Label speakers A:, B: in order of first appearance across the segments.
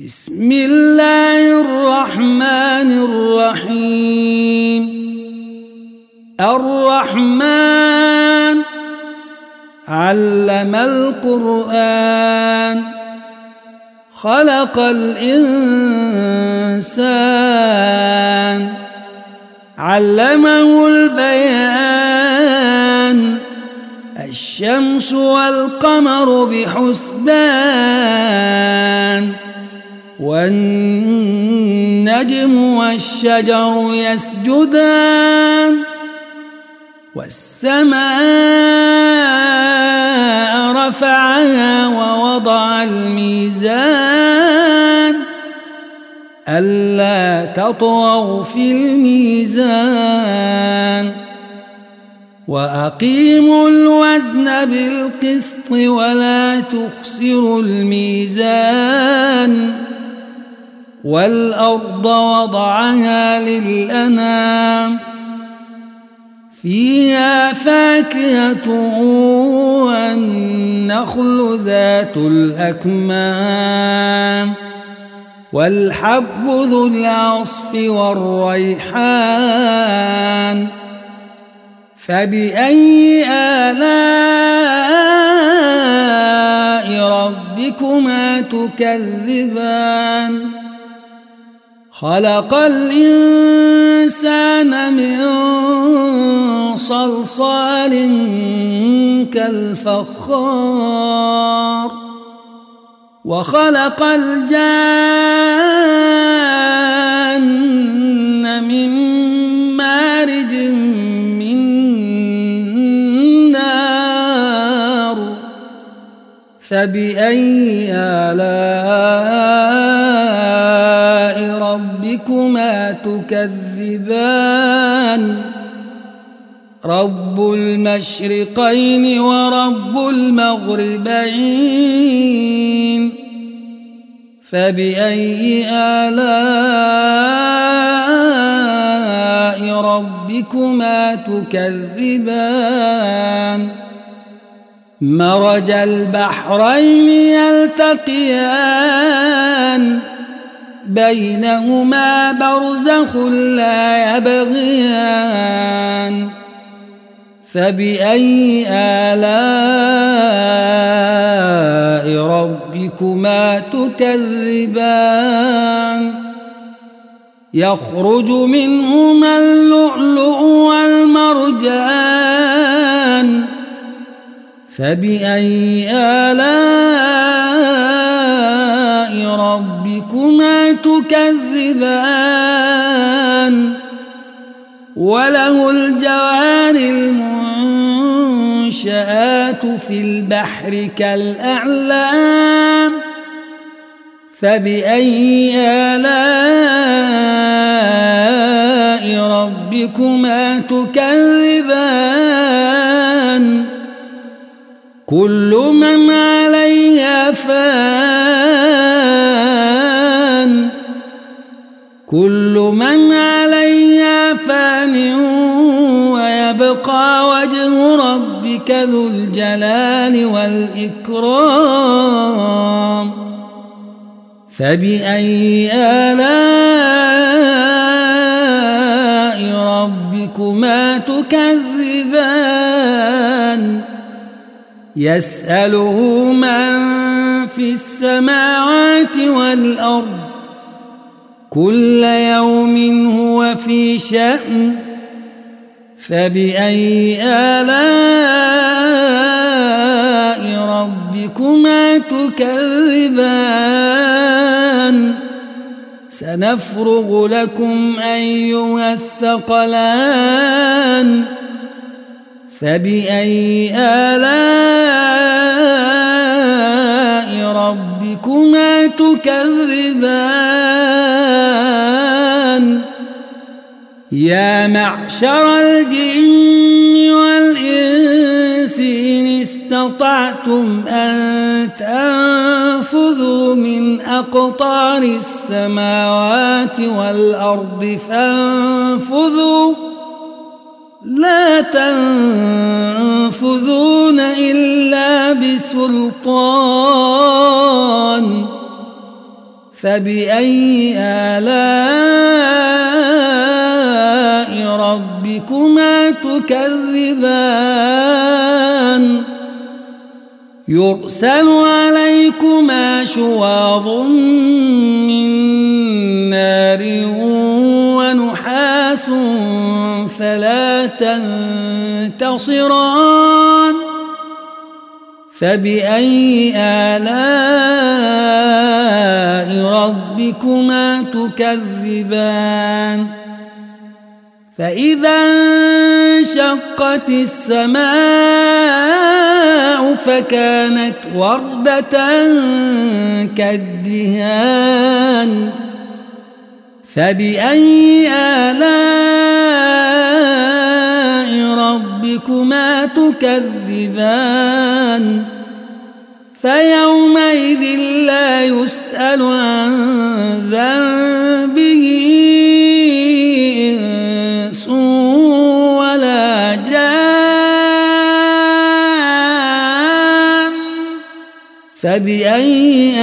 A: بسم الله الرحمن الرحيم. الرحمن علم القرآن، خلق الإنسان، علمه البيان. الشمس والقمر بحسبان، والنجم والشجر يسجدان. والسماء رفعها ووضع الميزان، ألا تطغوا في الميزان. وأقيموا الوزن بالقسط ولا تخسروا الميزان. والأرض وضعها للأنام، فيها فاكهة والنخل ذات الأكمام، والحب ذو العصف والريحان. فبأي آلاء ربكما تكذبان؟ خلق الإنسان من صلصال كالفخار، وخلق الجان من مارج من نار. فبأي آلاء ربكما تكذبان؟ رب المشرقين ورب المغربين. فبأي آلاء ربكما تكذبان؟ مرج البحرين يلتقيان، بينهما برزخ لا يبغيان. فبأي آلاء ربكما تكذبان؟ يخرج منهما اللؤلؤ والمرجان. فبأي آلاء ربكما تكذبان؟ وله الجوار المنشآت في البحر كالأعلام. فبأي آلاء ربكما تكذبان؟ كل من عليها فان، كل من عليها فان، ويبقى وجه ربك ذو الجلال والإكرام. فبأي آلاء ربكما تكذبان؟ يسأله من في السماوات والأرض، كل يوم هو في شأن. فبأي آلاء ربكما تكذبان؟ سنفرغ لكم أيها الثقلان. فبأي آلاء ربكما تكذبان؟ يا معشر الجن والإنس إن استطعتم أن تنفذوا من أقطار السماوات والأرض فانفذوا، لا تنفذون إلا بسلطان. فبأي آلاء ربكما تكذبان يرسل عليكما شواظ من نار ونحاس فلا تنتصران فبأي آلاء ربكما تكذبان فإذا انشقت السماء فكانت وردة كالدهان فبأي آلاء ربكما تكذبان فيومئذ لا يسأل عن ذنبه إنس ولا جان فبأي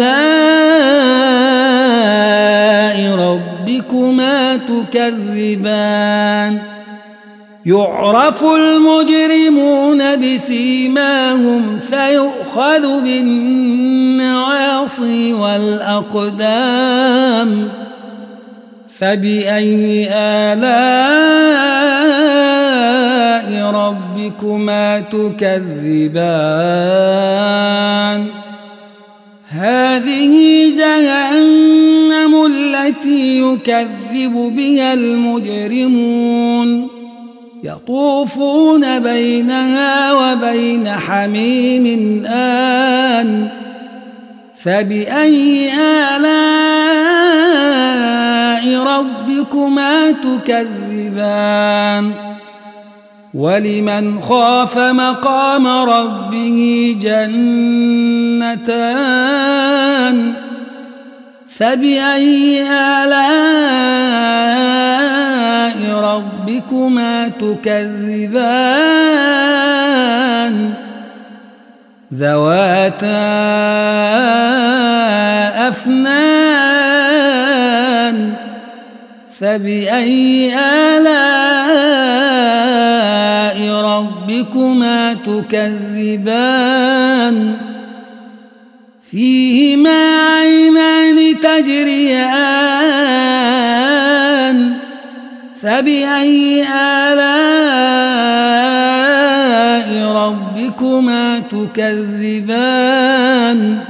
A: آلاء ربكما تكذبان يعرف المجرمون بسيماهم فيؤخذ بالنواصي والأقدام فبأي آلاء ربكما تكذبان هذه جهنم التي يكذب بها المجرمون يطوفون بينها وبين حميم آن فبأي آلاء ربكما تكذبان ولمن خاف مقام ربه جنتان فبأي آلاء ربكما تكذبان ذواتا أفنان فبأي آلاء ربكما تكذبان فيهما عينان تجريان فبأي آلاء ربكما تكذبان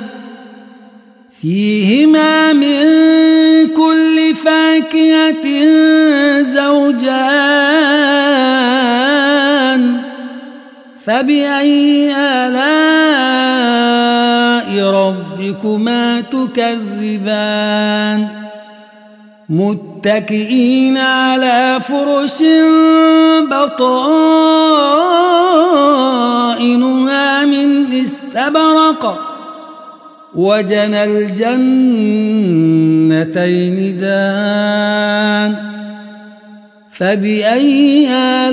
A: فيهما من كل فاكهة زوجان فبأي آلاء ربكما تكذبان متكئين على فرش بطائنها من استبرق وجنى الجنتين دان فبأي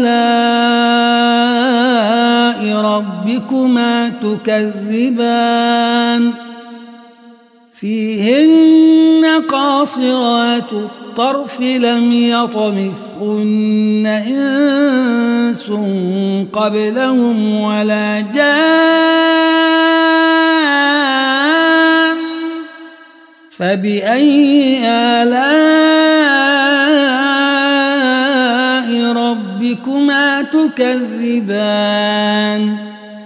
A: آلاء ربكما تكذبان فيهن قاصرات الطرف لم يطمثهن إنس قبلهم ولا جان فبأي آلاء ربكما تكذبان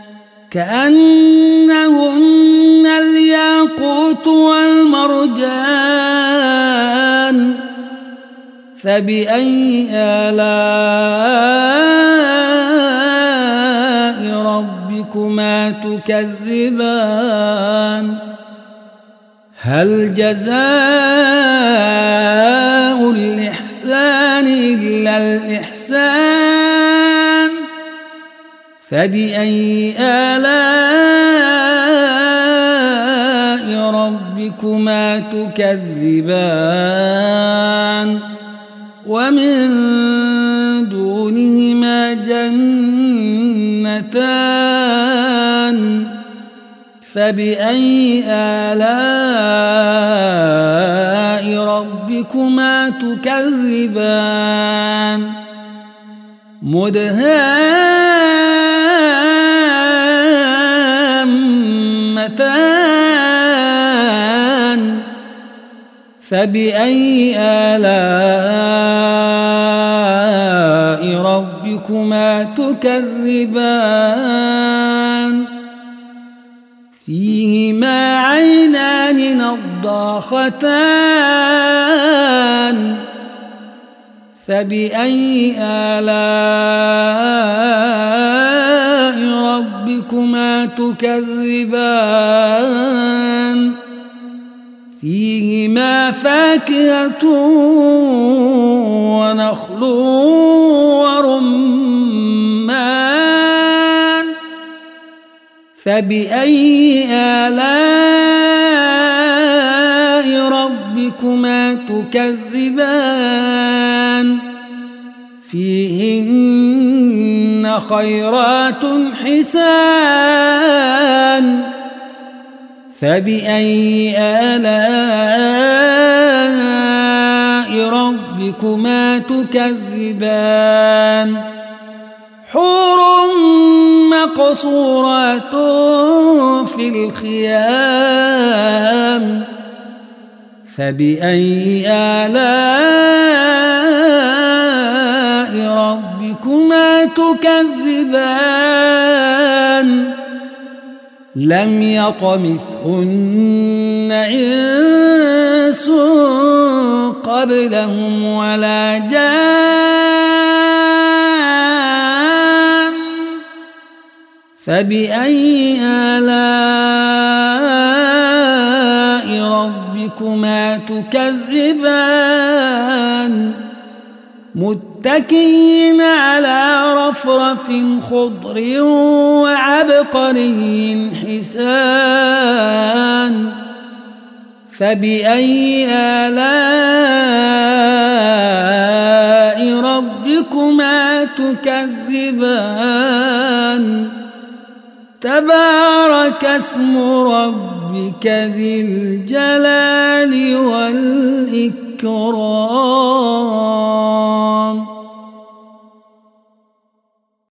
A: كأنهن الياقوت والمرجان فبأي آلاء ربكما تكذبان هل جزاء الإحسان إلا الإحسان فبأي آلاء ربكما تكذبان ومن دونهما جنتان فبأي آلاء ربكما تكذبان مدهامتان فبأي آلاء ربكما تكذبان فيهما عينان نضاختان فبأي آلاء ربكما تكذبان فيهما فاكهة ونخل ورمان فبأي آلاء ربكما تكذبان فيهن خيرات حسان فبأي آلاء ربكما تكذبان حور مقصورات في الخيام فبأي آلاء ربكما تكذبان لم يطمثهن إنس قبلهم ولا جان فبأي آلاء ربكما تكذبان متكئين على رفرف خضر وعبقري حسان فبأي آلاء ربكما تكذبان تبارك اسم ربك ذي الجلال والإكرام